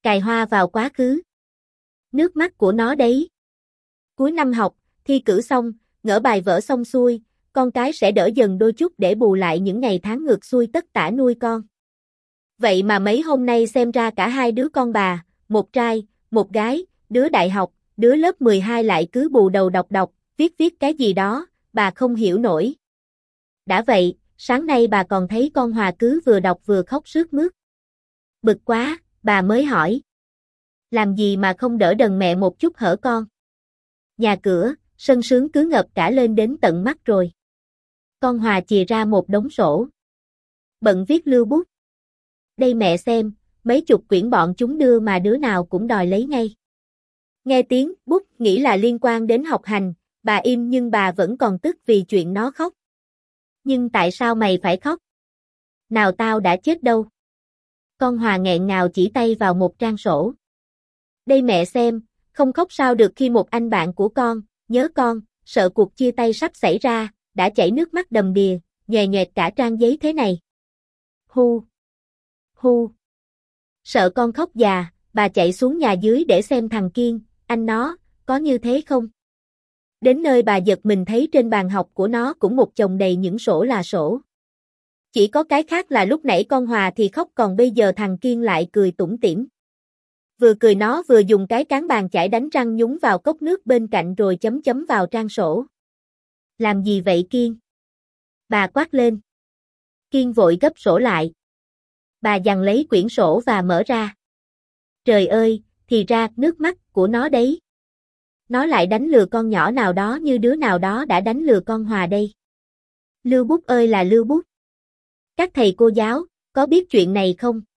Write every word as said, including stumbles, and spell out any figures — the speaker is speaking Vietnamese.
Cài hoa vào quá khứ. Nước mắt của nó đấy. Cuối năm học, thi cử xong, ngỡ bài vở xong xuôi, con cái sẽ đỡ dần đôi chút để bù lại những ngày tháng ngược xuôi tất tả nuôi con. Vậy mà mấy hôm nay xem ra cả hai đứa con bà, một trai, một gái, đứa đại học, đứa lớp mười hai lại cứ bù đầu đọc đọc, viết viết cái gì đó, bà không hiểu nổi. Đã vậy, sáng nay bà còn thấy con Hòa cứ vừa đọc vừa khóc sướt mướt. Bực quá, bà mới hỏi. Làm gì mà không đỡ đần mẹ một chút hở con? Nhà cửa, sân sướng cứ ngập cả lên đến tận mắt rồi. Con Hòa chìa ra một đống sổ. Bận viết lưu bút. Đây mẹ xem, mấy chục quyển bọn chúng đưa mà đứa nào cũng đòi lấy ngay. Nghe tiếng bút nghĩ là liên quan đến học hành, bà im nhưng bà vẫn còn tức vì chuyện nó khóc. Nhưng tại sao mày phải khóc? Nào tao đã chết đâu. Con Hòa nghẹn ngào chỉ tay vào một trang sổ. Đây mẹ xem, không khóc sao được khi một anh bạn của con, nhớ con, sợ cuộc chia tay sắp xảy ra, đã chảy nước mắt đầm đìa, nhòe nhoẹt cả trang giấy thế này. Hu. Hu. Sợ con khóc già, bà chạy xuống nhà dưới để xem thằng Kiên, anh nó, có như thế không? Đến nơi bà giật mình thấy trên bàn học của nó cũng một chồng đầy những sổ là sổ. Chỉ có cái khác là lúc nãy con Hòa thì khóc còn bây giờ thằng Kiên lại cười tủm tỉm. Vừa cười nó vừa dùng cái cán bàn chải đánh răng nhúng vào cốc nước bên cạnh rồi chấm chấm vào trang sổ. Làm gì vậy Kiên? Bà quát lên. Kiên vội gấp sổ lại. Bà giằng lấy quyển sổ và mở ra. Trời ơi, thì ra nước mắt của nó đấy. Nó lại đánh lừa con nhỏ nào đó như đứa nào đó đã đánh lừa con Hòa đây. Lưu bút ơi là lưu bút. Các thầy cô giáo, có biết chuyện này không?